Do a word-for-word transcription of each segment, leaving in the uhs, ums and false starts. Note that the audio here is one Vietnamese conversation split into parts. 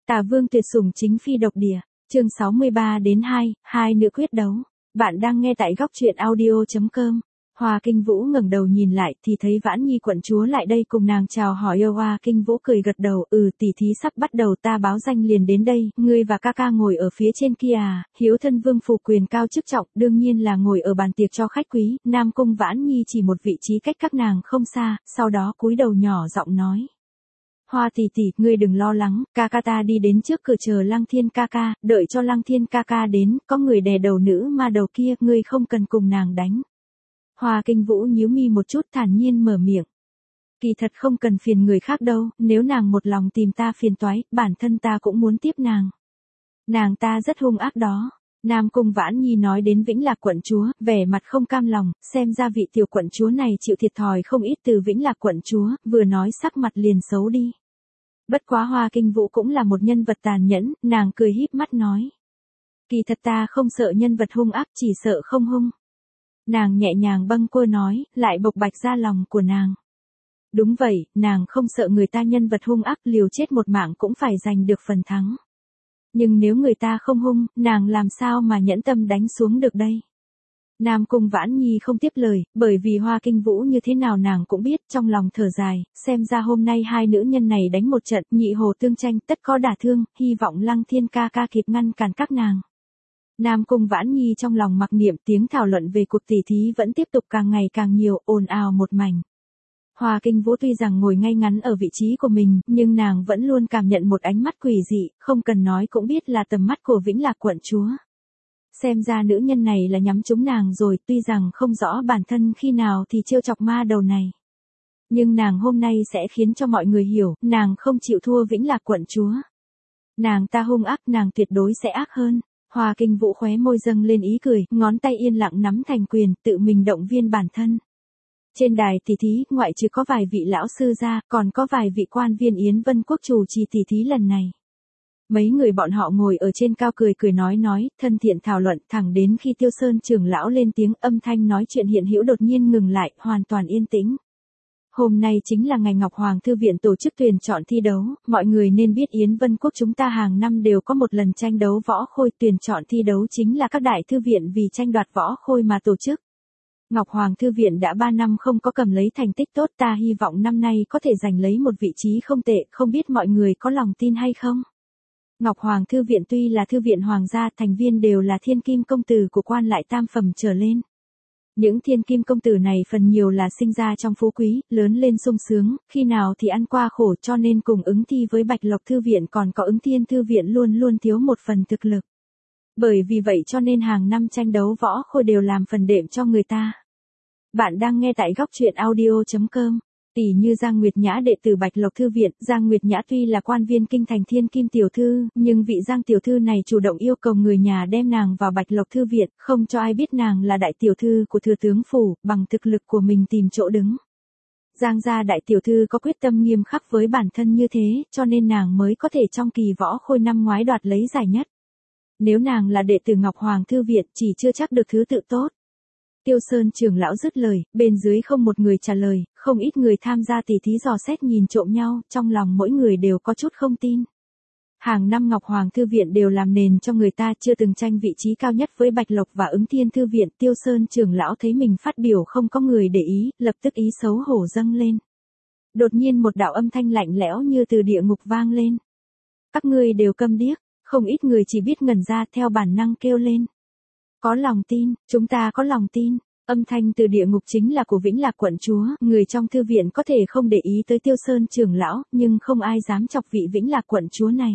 Tả Vương tuyệt sủng chính phi độc địa, chương sáu mươi ba đến hai, hai nữ quyết đấu. Bạn đang nghe tại góc truyện audio chấm com. Hoa Kinh Vũ ngẩng đầu nhìn lại thì thấy Vãn Nhi quận chúa lại đây cùng nàng chào hỏi. Yêu Hoa Kinh Vũ cười gật đầu, ừ tỷ thí sắp bắt đầu, ta báo danh liền đến đây, ngươi và ca ca ngồi ở phía trên kia à. Hiếu thân vương phủ quyền cao chức trọng, đương nhiên là ngồi ở bàn tiệc cho khách quý. Nam Cung Vãn Nhi chỉ một vị trí cách các nàng không xa, sau đó cúi đầu nhỏ giọng nói. Hoa tỷ tỷ, ngươi đừng lo lắng, ca ca ta đi đến trước cửa chờ Lăng Thiên ca ca, đợi cho Lăng Thiên ca ca đến, có người đè đầu nữ ma đầu kia, ngươi không cần cùng nàng đánh. Hoa Kinh Vũ nhíu mi một chút thản nhiên mở miệng. Kỳ thật không cần phiền người khác đâu, nếu nàng một lòng tìm ta phiền toái, bản thân ta cũng muốn tiếp nàng. Nàng ta rất hung ác đó. Nam Cung Vãn Nhi nói đến Vĩnh Lạc quận chúa, vẻ mặt không cam lòng, xem ra vị tiểu quận chúa này chịu thiệt thòi không ít từ Vĩnh Lạc quận chúa, vừa nói sắc mặt liền xấu đi. Bất quá Hoa Kinh Vũ cũng là một nhân vật tàn nhẫn, nàng cười híp mắt nói. Kỳ thật ta không sợ nhân vật hung ác, chỉ sợ không hung. Nàng nhẹ nhàng bâng quơ nói, lại bộc bạch ra lòng của nàng. Đúng vậy, nàng không sợ người ta nhân vật hung ác, liều chết một mạng cũng phải giành được phần thắng. Nhưng nếu người ta không hung, nàng làm sao mà nhẫn tâm đánh xuống được đây? Nam Cung Vãn Nhi không tiếp lời, bởi vì Hoa Kinh Vũ như thế nào nàng cũng biết, trong lòng thở dài, xem ra hôm nay hai nữ nhân này đánh một trận, nhị hồ tương tranh, tất có đả thương, hy vọng Lăng Thiên ca ca kịp ngăn cản các nàng. Nam Cung Vãn Nhi trong lòng mặc niệm, tiếng thảo luận về cuộc tỷ thí vẫn tiếp tục càng ngày càng nhiều, ồn ào một mảnh. Hoa Kinh Vũ tuy rằng ngồi ngay ngắn ở vị trí của mình, nhưng nàng vẫn luôn cảm nhận một ánh mắt quỷ dị, không cần nói cũng biết là tầm mắt của Vĩnh Lạc quận chúa. Xem ra nữ nhân này là nhắm trúng nàng rồi, tuy rằng không rõ bản thân khi nào thì trêu chọc ma đầu này. Nhưng nàng hôm nay sẽ khiến cho mọi người hiểu, nàng không chịu thua Vĩnh Lạc quận chúa. Nàng ta hung ác, nàng tuyệt đối sẽ ác hơn. Hoa Kinh Vũ khóe môi dâng lên ý cười, ngón tay yên lặng nắm thành quyền, tự mình động viên bản thân. Trên đài tỷ thí, ngoại trừ có vài vị lão sư ra, còn có vài vị quan viên Yến Vân Quốc chủ trì tỷ thí lần này. Mấy người bọn họ ngồi ở trên cao cười cười nói nói, thân thiện thảo luận, thẳng đến khi Tiêu Sơn trưởng lão lên tiếng, âm thanh nói chuyện hiện hữu đột nhiên ngừng lại, hoàn toàn yên tĩnh. Hôm nay chính là ngày Ngọc Hoàng Thư viện tổ chức tuyển chọn thi đấu, mọi người nên biết Yến Vân Quốc chúng ta hàng năm đều có một lần tranh đấu võ khôi, tuyển chọn thi đấu chính là các đại thư viện vì tranh đoạt võ khôi mà tổ chức. Ngọc Hoàng Thư viện đã ba năm không có cầm lấy thành tích tốt, ta hy vọng năm nay có thể giành lấy một vị trí không tệ, không biết mọi người có lòng tin hay không? Ngọc Hoàng Thư viện tuy là thư viện hoàng gia, thành viên đều là thiên kim công tử của quan lại tam phẩm trở lên. Những thiên kim công tử này phần nhiều là sinh ra trong phú quý, lớn lên sung sướng, khi nào thì ăn qua khổ, cho nên cùng ứng thi với Bạch Lộc Thư viện còn có Ứng Thiên Thư viện luôn luôn thiếu một phần thực lực. Bởi vì vậy cho nên hàng năm tranh đấu võ khôi đều làm phần đệm cho người ta. Bạn đang nghe tại góc truyện audio chấm com. Tỷ như Giang Nguyệt Nhã đệ tử Bạch Lộc Thư viện, Giang Nguyệt Nhã tuy là quan viên kinh thành thiên kim tiểu thư, nhưng vị Giang tiểu thư này chủ động yêu cầu người nhà đem nàng vào Bạch Lộc Thư viện, không cho ai biết nàng là đại tiểu thư của thừa tướng phủ, bằng thực lực của mình tìm chỗ đứng. Giang gia đại tiểu thư có quyết tâm nghiêm khắc với bản thân như thế, cho nên nàng mới có thể trong kỳ võ khôi năm ngoái đoạt lấy giải nhất. Nếu nàng là đệ tử Ngọc Hoàng Thư viện, chỉ chưa chắc được thứ tự tốt. Tiêu Sơn trưởng lão dứt lời, bên dưới không một người trả lời, không ít người tham gia tỷ thí dò xét nhìn trộm nhau, trong lòng mỗi người đều có chút không tin. Hàng năm Ngọc Hoàng Thư viện đều làm nền cho người ta chưa từng tranh vị trí cao nhất với Bạch Lộc và Ứng Thiên Thư viện, Tiêu Sơn trưởng lão thấy mình phát biểu không có người để ý, lập tức ý xấu hổ dâng lên. Đột nhiên một đạo âm thanh lạnh lẽo như từ địa ngục vang lên. Các ngươi đều câm điếc, không ít người chỉ biết ngẩn ra theo bản năng kêu lên. Có lòng tin, chúng ta có lòng tin. Âm thanh từ địa ngục chính là của Vĩnh Lạc quận chúa, người trong thư viện có thể không để ý tới Tiêu Sơn trưởng lão, nhưng không ai dám chọc vị Vĩnh Lạc quận chúa này.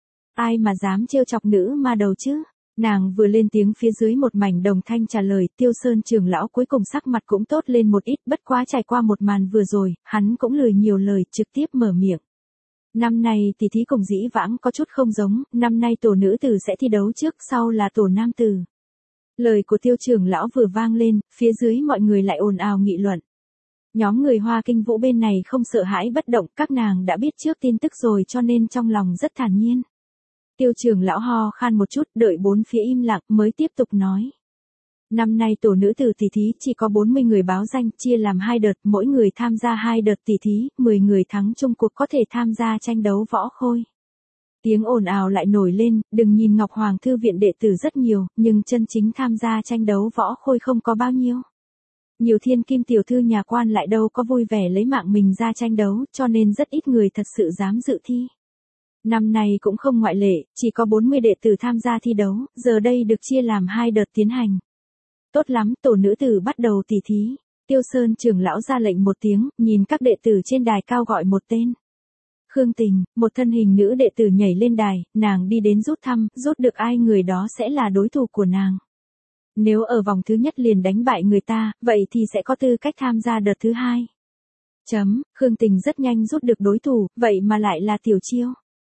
Ai mà dám trêu chọc nữ ma đầu chứ? Nàng vừa lên tiếng phía dưới một mảnh đồng thanh trả lời, Tiêu Sơn trưởng lão cuối cùng sắc mặt cũng tốt lên một ít, bất quá trải qua một màn vừa rồi, hắn cũng lười nhiều lời, trực tiếp mở miệng. Năm nay tỷ thí cùng dĩ vãng có chút không giống, năm nay tổ nữ tử sẽ thi đấu trước, sau là tổ nam tử. Lời của Tiêu trưởng lão vừa vang lên, phía dưới mọi người lại ồn ào nghị luận. Nhóm người Hoa Kinh Vũ bên này không sợ hãi bất động, các nàng đã biết trước tin tức rồi cho nên trong lòng rất thản nhiên. Tiêu trưởng lão ho khan một chút, đợi bốn phía im lặng mới tiếp tục nói. Năm nay tổ nữ tử tỷ thí chỉ có bốn mươi người báo danh, chia làm hai đợt, mỗi người tham gia hai đợt tỷ thí, mười người thắng chung cuộc có thể tham gia tranh đấu võ khôi. Tiếng ồn ào lại nổi lên, đừng nhìn Ngọc Hoàng Thư viện đệ tử rất nhiều, nhưng chân chính tham gia tranh đấu võ khôi không có bao nhiêu. Nhiều thiên kim tiểu thư nhà quan lại đâu có vui vẻ lấy mạng mình ra tranh đấu, cho nên rất ít người thật sự dám dự thi. Năm nay cũng không ngoại lệ, chỉ có bốn mươi đệ tử tham gia thi đấu, giờ đây được chia làm hai đợt tiến hành. Tốt lắm, tổ nữ tử bắt đầu tỉ thí. Tiêu Sơn trưởng lão ra lệnh một tiếng, nhìn các đệ tử trên đài cao gọi một tên. Khương Tình, một thân hình nữ đệ tử nhảy lên đài, nàng đi đến rút thăm, rút được ai người đó sẽ là đối thủ của nàng. Nếu ở vòng thứ nhất liền đánh bại người ta, vậy thì sẽ có tư cách tham gia đợt thứ hai. Chấm, Khương Tình rất nhanh rút được đối thủ, vậy mà lại là Tiểu Chiêu.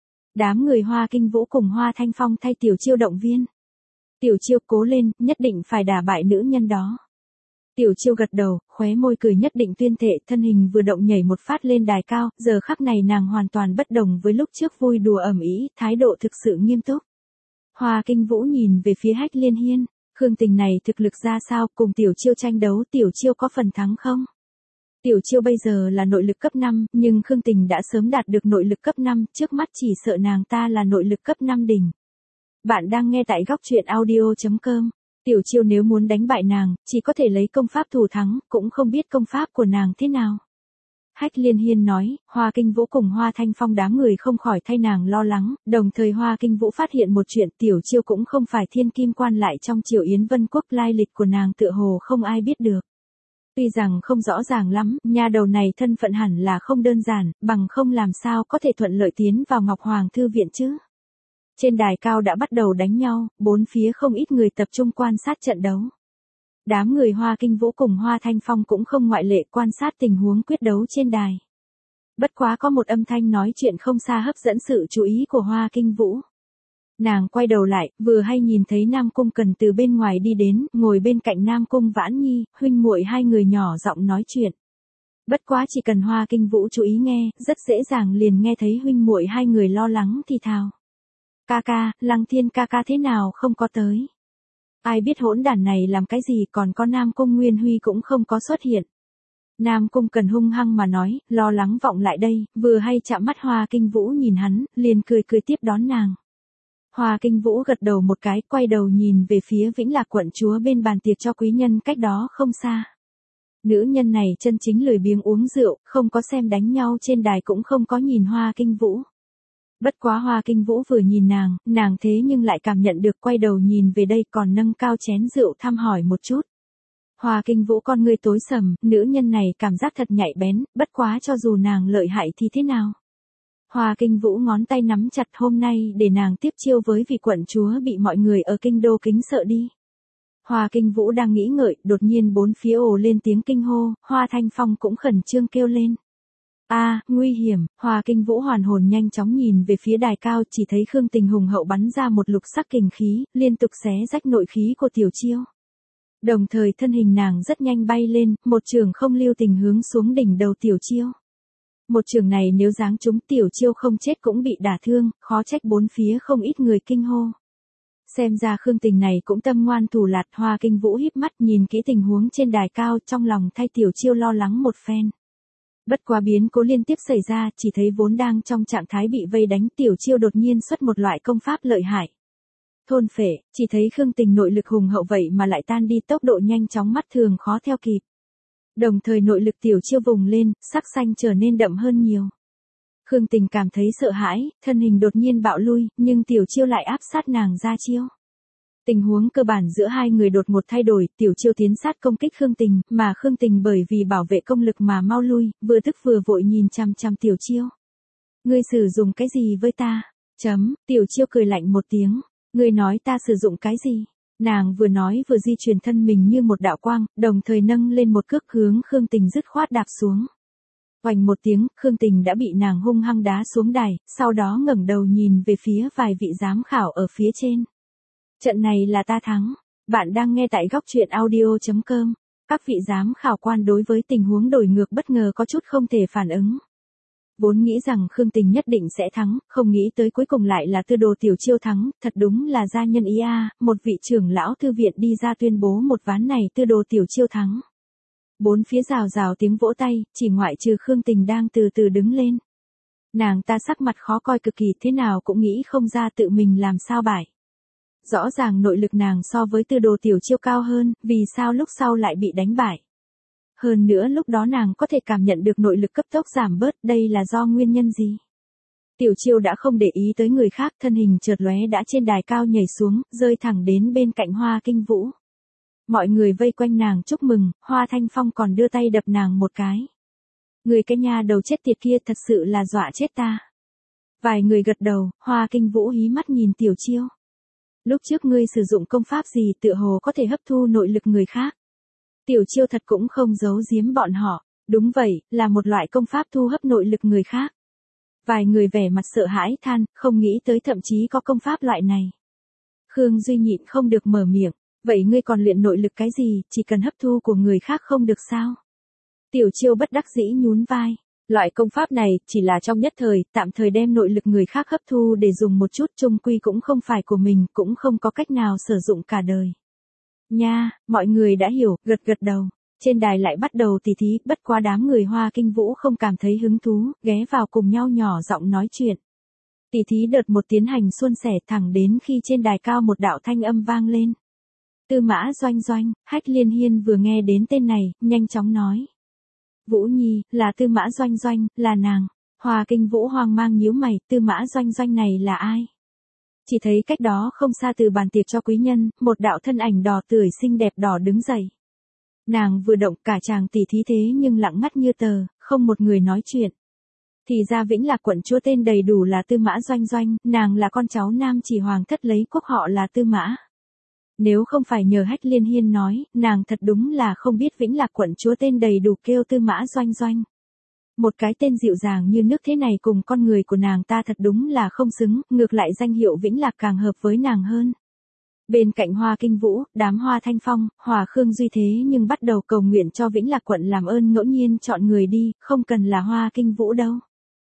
Đám người Hoa Kinh Vũ cùng Hoa Thanh Phong thay Tiểu Chiêu động viên. Tiểu Chiêu cố lên, nhất định phải đả bại nữ nhân đó. Tiểu Chiêu gật đầu, khóe môi cười nhất định tuyên thệ, thân hình vừa động nhảy một phát lên đài cao, giờ khắc này nàng hoàn toàn bất đồng với lúc trước vui đùa ầm ĩ, thái độ thực sự nghiêm túc. Hoa Kinh Vũ nhìn về phía Hách Liên Hiên, Khương Tình này thực lực ra sao, cùng Tiểu Chiêu tranh đấu, Tiểu Chiêu có phần thắng không? Tiểu Chiêu bây giờ là nội lực cấp năm, nhưng Khương Tình đã sớm đạt được nội lực cấp năm, trước mắt chỉ sợ nàng ta là nội lực cấp năm đỉnh. Bạn đang nghe tại góc truyện audio chấm com. Tiểu Chiêu nếu muốn đánh bại nàng, chỉ có thể lấy công pháp thủ thắng, cũng không biết công pháp của nàng thế nào. Hách Liên Hiên nói, Hoa Kinh Vũ cùng Hoa Thanh Phong đám người không khỏi thay nàng lo lắng, đồng thời Hoa Kinh Vũ phát hiện một chuyện, Tiểu Chiêu cũng không phải thiên kim quan lại trong triều Yến Vân Quốc, lai lịch của nàng tựa hồ không ai biết được. Tuy rằng không rõ ràng lắm, nha đầu này thân phận hẳn là không đơn giản, bằng không làm sao có thể thuận lợi tiến vào Ngọc Hoàng Thư viện chứ. Trên đài cao đã bắt đầu đánh nhau, bốn phía không ít người tập trung quan sát trận đấu. Đám người Hoa Kinh Vũ cùng Hoa Thanh Phong cũng không ngoại lệ, quan sát tình huống quyết đấu trên đài. Bất quá có một âm thanh nói chuyện không xa hấp dẫn sự chú ý của Hoa Kinh Vũ. Nàng quay đầu lại, vừa hay nhìn thấy Nam Cung Cần từ bên ngoài đi đến, ngồi bên cạnh Nam Cung Vãn Nhi, huynh muội hai người nhỏ giọng nói chuyện. Bất quá chỉ cần Hoa Kinh Vũ chú ý nghe, rất dễ dàng liền nghe thấy huynh muội hai người lo lắng thì thào. Ca ca, Lăng Thiên ca ca thế nào không có tới? Ai biết hỗn đản này làm cái gì, còn có Nam Cung Nguyên Huy cũng không có xuất hiện. Nam Cung Cần hung hăng mà nói, lo lắng vọng lại đây, vừa hay chạm mắt Hoa Kinh Vũ nhìn hắn, liền cười cười tiếp đón nàng. Hoa Kinh Vũ gật đầu một cái, quay đầu nhìn về phía Vĩnh Lạc quận chúa bên bàn tiệc cho quý nhân cách đó không xa. Nữ nhân này chân chính lười biếng uống rượu, không có xem đánh nhau trên đài cũng không có nhìn Hoa Kinh Vũ. Bất quá Hoa Kinh Vũ vừa nhìn nàng, nàng thế nhưng lại cảm nhận được, quay đầu nhìn về đây còn nâng cao chén rượu thăm hỏi một chút. Hoa Kinh Vũ con ngươi tối sầm, nữ nhân này cảm giác thật nhạy bén, bất quá cho dù nàng lợi hại thì thế nào. Hoa Kinh Vũ ngón tay nắm chặt, hôm nay để nàng tiếp chiêu với vị quận chúa bị mọi người ở kinh đô kính sợ đi. Hoa Kinh Vũ đang nghĩ ngợi, đột nhiên bốn phía ồ lên tiếng kinh hô, Hoa Thanh Phong cũng khẩn trương kêu lên. A, à, nguy hiểm, Hoa Kinh Vũ hoàn hồn nhanh chóng nhìn về phía đài cao, chỉ thấy Khương Tình hùng hậu bắn ra một lục sắc kình khí, liên tục xé rách nội khí của Tiểu Chiêu. Đồng thời thân hình nàng rất nhanh bay lên, một trường không lưu tình hướng xuống đỉnh đầu Tiểu Chiêu. Một trường này nếu giáng trúng Tiểu Chiêu không chết cũng bị đả thương, khó trách bốn phía không ít người kinh hô. Xem ra Khương Tình này cũng tâm ngoan thủ lạt. Hoa Kinh Vũ híp mắt nhìn kỹ tình huống trên đài cao, trong lòng thay Tiểu Chiêu lo lắng một phen. Bất quá biến cố liên tiếp xảy ra, chỉ thấy vốn đang trong trạng thái bị vây đánh Tiểu Chiêu đột nhiên xuất một loại công pháp lợi hại. Thôn phệ, chỉ thấy Khương Tình nội lực hùng hậu vậy mà lại tan đi, tốc độ nhanh chóng mắt thường khó theo kịp. Đồng thời nội lực Tiểu Chiêu vùng lên, sắc xanh trở nên đậm hơn nhiều. Khương Tình cảm thấy sợ hãi, thân hình đột nhiên bạo lui, nhưng Tiểu Chiêu lại áp sát nàng ra chiêu. Tình huống cơ bản giữa hai người đột ngột thay đổi, Tiểu Chiêu tiến sát công kích Khương Tình, mà Khương Tình bởi vì bảo vệ công lực mà mau lui, vừa tức vừa vội nhìn chằm chằm Tiểu Chiêu. Ngươi sử dụng cái gì với ta? Chấm, Tiểu Chiêu cười lạnh một tiếng. Ngươi nói ta sử dụng cái gì? Nàng vừa nói vừa di chuyển thân mình như một đạo quang, đồng thời nâng lên một cước hướng Khương Tình dứt khoát đạp xuống. Oành một tiếng, Khương Tình đã bị nàng hung hăng đá xuống đài, sau đó ngẩng đầu nhìn về phía vài vị giám khảo ở phía trên. Trận này là ta thắng. Bạn đang nghe tại góc truyện audio chấm com. Các vị giám khảo quan đối với tình huống đổi ngược bất ngờ có chút không thể phản ứng. Vốn nghĩ rằng Khương Tình nhất định sẽ thắng, không nghĩ tới cuối cùng lại là Tư Đồ Tiểu Chiêu thắng, thật đúng là gia nhân ý a. Một vị trưởng lão thư viện đi ra tuyên bố một ván này Tư Đồ Tiểu Chiêu thắng. Bốn phía rào rào tiếng vỗ tay, chỉ ngoại trừ Khương Tình đang từ từ đứng lên. Nàng ta sắc mặt khó coi cực kỳ, thế nào cũng nghĩ không ra tự mình làm sao bại. Rõ ràng nội lực nàng so với Tư Đồ Tiểu Chiêu cao hơn, vì sao lúc sau lại bị đánh bại. Hơn nữa lúc đó nàng có thể cảm nhận được nội lực cấp tốc giảm bớt, đây là do nguyên nhân gì? Tiểu Chiêu đã không để ý tới người khác, thân hình chợt lóe đã trên đài cao nhảy xuống, rơi thẳng đến bên cạnh Hoa Kinh Vũ. Mọi người vây quanh nàng chúc mừng, Hoa Thanh Phong còn đưa tay đập nàng một cái. Người cái nha đầu chết tiệt kia thật sự là dọa chết ta. Vài người gật đầu, Hoa Kinh Vũ hí mắt nhìn Tiểu Chiêu. Lúc trước ngươi sử dụng công pháp gì tựa hồ có thể hấp thu nội lực người khác. Tiểu Chiêu thật cũng không giấu giếm bọn họ, đúng vậy, là một loại công pháp thu hấp nội lực người khác. Vài người vẻ mặt sợ hãi than, không nghĩ tới thậm chí có công pháp loại này. Khương Duy nhịn không được mở miệng, vậy ngươi còn luyện nội lực cái gì, chỉ cần hấp thu của người khác không được sao? Tiểu Chiêu bất đắc dĩ nhún vai, loại công pháp này chỉ là trong nhất thời, tạm thời đem nội lực người khác hấp thu để dùng một chút, chung quy cũng không phải của mình, cũng không có cách nào sử dụng cả đời. Nha, mọi người đã hiểu, gật gật đầu. Trên đài lại bắt đầu tỉ thí, bất quá đám người Hoa Kinh Vũ không cảm thấy hứng thú, ghé vào cùng nhau nhỏ giọng nói chuyện. Tỉ thí đợt một tiến hành suôn sẻ thẳng đến khi trên đài cao một đạo thanh âm vang lên. Tư Mã Doanh Doanh, Hách Liên Hiên vừa nghe đến tên này, nhanh chóng nói. Vũ Nhi, là Tư Mã Doanh Doanh, là nàng. Hoa Kinh Vũ hoang mang nhíu mày, Tư Mã Doanh Doanh này là ai? Chỉ thấy cách đó không xa từ bàn tiệc cho quý nhân, một đạo thân ảnh đỏ tươi xinh đẹp đỏ đứng dậy. Nàng vừa động cả chàng tỉ thí thế nhưng lặng ngắt như tờ, không một người nói chuyện. Thì ra Vĩnh Lạc quận chúa tên đầy đủ là Tư Mã Doanh Doanh, nàng là con cháu Nam Chỉ Hoàng thất lấy quốc họ là Tư Mã. Nếu không phải nhờ Hách Liên Hiên nói, nàng thật đúng là không biết Vĩnh Lạc quận chúa tên đầy đủ kêu Tư Mã Doanh Doanh. Một cái tên dịu dàng như nước thế này cùng con người của nàng ta thật đúng là không xứng, ngược lại danh hiệu Vĩnh Lạc càng hợp với nàng hơn. Bên cạnh Hoa Kinh Vũ, đám Hoa Thanh Phong, Hòa Khương Duy thế nhưng bắt đầu cầu nguyện cho Vĩnh Lạc quận làm ơn ngẫu nhiên chọn người đi, không cần là Hoa Kinh Vũ đâu.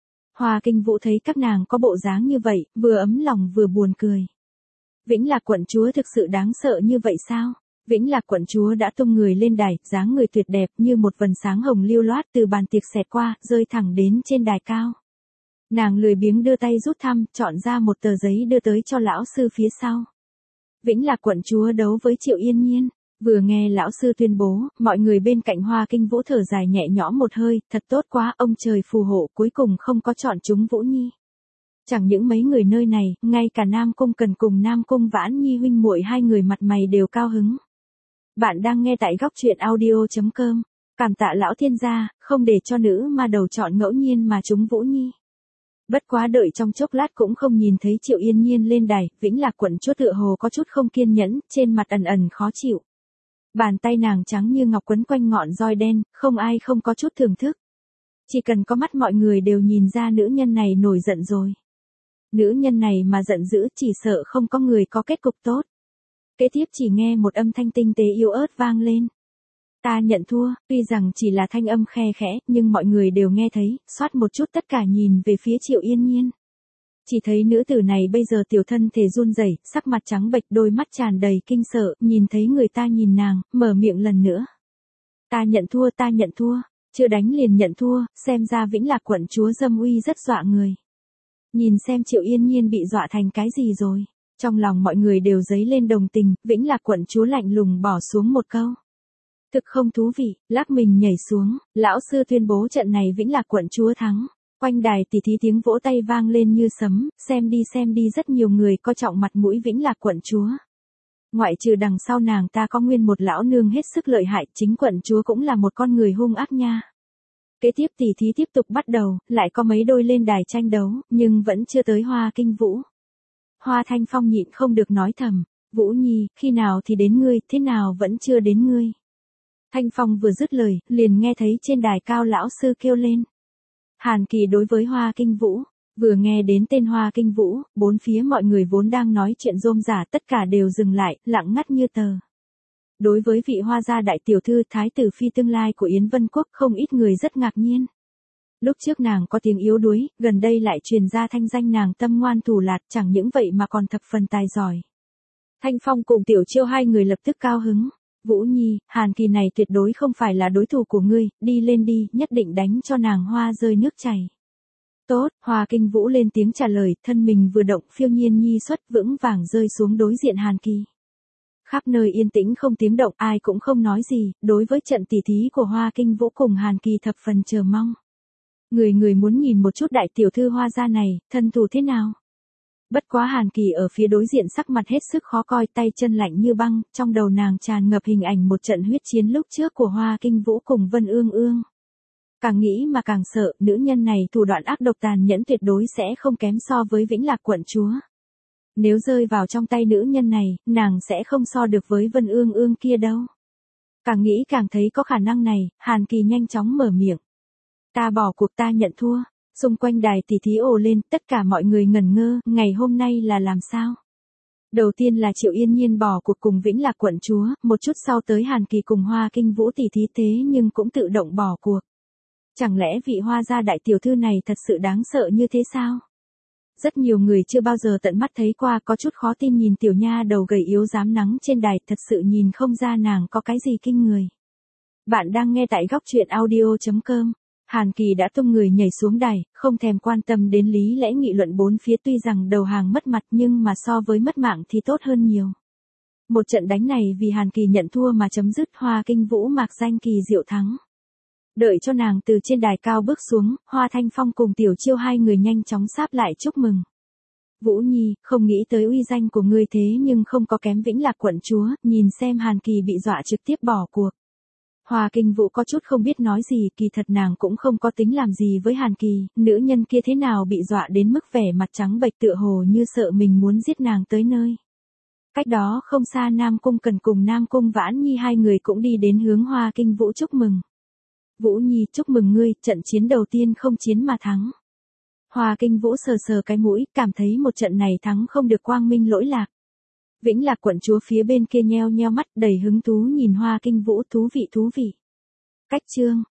Hoa Kinh Vũ thấy các nàng có bộ dáng như vậy, vừa ấm lòng vừa buồn cười. Vĩnh Lạc quận chúa thực sự đáng sợ như vậy sao? Vĩnh Lạc quận chúa đã tung người lên đài, dáng người tuyệt đẹp như một vầng sáng hồng lưu loát từ bàn tiệc xẹt qua, rơi thẳng đến trên đài cao. Nàng lười biếng đưa tay rút thăm, chọn ra một tờ giấy đưa tới cho lão sư phía sau. Vĩnh Lạc quận chúa đấu với Triệu Yên Nhiên. Vừa nghe lão sư tuyên bố, mọi người bên cạnh Hoa Kinh Vũ thở dài nhẹ nhõm một hơi, thật tốt quá, ông trời phù hộ, cuối cùng không có chọn chúng Vũ Nhi. Chẳng những mấy người nơi này, ngay cả Nam Cung Cần cùng Nam Cung Vãn Nhi huynh muội hai người mặt mày đều cao hứng. Bạn đang nghe tại góc truyện audio chấm com. Cảm tạ lão thiên gia, không để cho nữ ma đầu chọn ngẫu nhiên mà chúng Vũ Nhi. Bất quá đợi trong chốc lát cũng không nhìn thấy Triệu Yên Nhiên lên đài, Vĩnh Lạc quận chúa tựa hồ có chút không kiên nhẫn, trên mặt ẩn ẩn khó chịu. Bàn tay nàng trắng như ngọc quấn quanh ngọn roi đen, không ai không có chút thưởng thức. Chỉ cần có mắt mọi người đều nhìn ra nữ nhân này nổi giận rồi. Nữ nhân này mà giận dữ chỉ sợ không có người có kết cục tốt. Kế tiếp chỉ nghe một âm thanh tinh tế yếu ớt vang lên. Ta nhận thua, tuy rằng chỉ là thanh âm khe khẽ, nhưng mọi người đều nghe thấy, xoát một chút tất cả nhìn về phía Triệu Yên Nhiên. Chỉ thấy nữ tử này bây giờ tiểu thân thể run rẩy, sắc mặt trắng bệch, đôi mắt tràn đầy kinh sợ, nhìn thấy người ta nhìn nàng, mở miệng lần nữa. Ta nhận thua, ta nhận thua, chưa đánh liền nhận thua, xem ra Vĩnh Lạc quận chúa dâm uy rất dọa người. Nhìn xem Triệu Yên Nhiên bị dọa thành cái gì rồi. Trong lòng mọi người đều dấy lên đồng tình, Vĩnh Lạc quận chúa lạnh lùng bỏ xuống một câu. Thực không thú vị, lắc mình nhảy xuống, lão sư tuyên bố trận này Vĩnh Lạc quận chúa thắng. Quanh đài tỉ thí tiếng vỗ tay vang lên như sấm, xem đi xem đi rất nhiều người coi trọng mặt mũi Vĩnh Lạc quận chúa. Ngoại trừ đằng sau nàng ta có nguyên một lão nương hết sức lợi hại, chính quận chúa cũng là một con người hung ác nha. Kế tiếp tỉ thí tiếp tục bắt đầu, lại có mấy đôi lên đài tranh đấu, nhưng vẫn chưa tới Hoa Kinh Vũ. Hoa Thanh Phong nhịn không được nói thầm, Vũ Nhi, khi nào thì đến ngươi, thế nào vẫn chưa đến ngươi. Thanh Phong vừa dứt lời, liền nghe thấy trên đài cao lão sư kêu lên. Hàn Kỳ đối với Hoa Kinh Vũ, vừa nghe đến tên Hoa Kinh Vũ, bốn phía mọi người vốn đang nói chuyện rôm rả tất cả đều dừng lại, lặng ngắt như tờ. Đối với vị Hoa gia đại tiểu thư thái tử phi tương lai của Yến Vân Quốc không ít người rất ngạc nhiên. Lúc trước nàng có tiếng yếu đuối, gần đây lại truyền ra thanh danh nàng tâm ngoan thủ lạt, chẳng những vậy mà còn thập phần tài giỏi. Thanh Phong cùng Tiểu Chiêu hai người lập tức cao hứng. Vũ Nhi, Hàn Kỳ này tuyệt đối không phải là đối thủ của ngươi, đi lên đi, nhất định đánh cho nàng hoa rơi nước chảy. Tốt, Hoa Kinh Vũ lên tiếng trả lời, thân mình vừa động phiêu nhiên nhi xuất vững vàng rơi xuống đối diện Hàn Kỳ. Khắp nơi yên tĩnh không tiếng động, ai cũng không nói gì, đối với trận tỉ thí của Hoa Kinh Vũ cùng Hàn Kỳ thập phần chờ mong. Người người muốn nhìn một chút đại tiểu thư Hoa gia này, thân thủ thế nào. Bất quá Hàn Kỳ ở phía đối diện sắc mặt hết sức khó coi, tay chân lạnh như băng, trong đầu nàng tràn ngập hình ảnh một trận huyết chiến lúc trước của Hoa Kinh Vũ cùng Vân Ương Ương. Càng nghĩ mà càng sợ, nữ nhân này thủ đoạn ác độc tàn nhẫn tuyệt đối sẽ không kém so với Vĩnh Lạc quận chúa. Nếu rơi vào trong tay nữ nhân này, nàng sẽ không so được với Vân Ương Ương kia đâu. Càng nghĩ càng thấy có khả năng này, Hàn Kỳ nhanh chóng mở miệng. Ta bỏ cuộc, ta nhận thua. Xung quanh đài tỉ thí ồ lên, tất cả mọi người ngẩn ngơ, ngày hôm nay là làm sao? Đầu tiên là Triệu Yên Nhiên bỏ cuộc cùng Vĩnh Lạc quận chúa, một chút sau tới Hàn Kỳ cùng Hoa Kinh Vũ tỉ thí thế nhưng cũng tự động bỏ cuộc. Chẳng lẽ vị Hoa gia đại tiểu thư này thật sự đáng sợ như thế sao? Rất nhiều người chưa bao giờ tận mắt thấy qua, có chút khó tin nhìn tiểu nha đầu gầy yếu rám nắng trên đài, thật sự nhìn không ra nàng có cái gì kinh người. Bạn đang nghe tại góc truyện audio chấm com. Hàn Kỳ đã tung người nhảy xuống đài, không thèm quan tâm đến lý lẽ nghị luận bốn phía, tuy rằng đầu hàng mất mặt nhưng mà so với mất mạng thì tốt hơn nhiều. Một trận đánh này vì Hàn Kỳ nhận thua mà chấm dứt, Hoa Kinh Vũ mạc danh kỳ diệu thắng. Đợi cho nàng từ trên đài cao bước xuống, Hoa Thanh Phong cùng Tiểu Chiêu hai người nhanh chóng sáp lại chúc mừng. Vũ Nhi, không nghĩ tới uy danh của ngươi thế nhưng không có kém Vĩnh Lạc quận chúa, nhìn xem Hàn Kỳ bị dọa trực tiếp bỏ cuộc. Hoa Kinh Vũ có chút không biết nói gì, kỳ thật nàng cũng không có tính làm gì với Hàn Kỳ, nữ nhân kia thế nào bị dọa đến mức vẻ mặt trắng bệch tựa hồ như sợ mình muốn giết nàng tới nơi. Cách đó không xa Nam Cung Cần cùng Nam Cung Vãn Nhi hai người cũng đi đến hướng Hoa Kinh Vũ chúc mừng. Vũ Nhi, chúc mừng ngươi, trận chiến đầu tiên không chiến mà thắng. Hoa Kinh Vũ sờ sờ cái mũi, cảm thấy một trận này thắng không được quang minh lỗi lạc. Vĩnh Lạc quận chúa phía bên kia nheo nheo mắt đầy hứng thú nhìn Hoa Kinh Vũ, thú vị thú vị. Cách chương,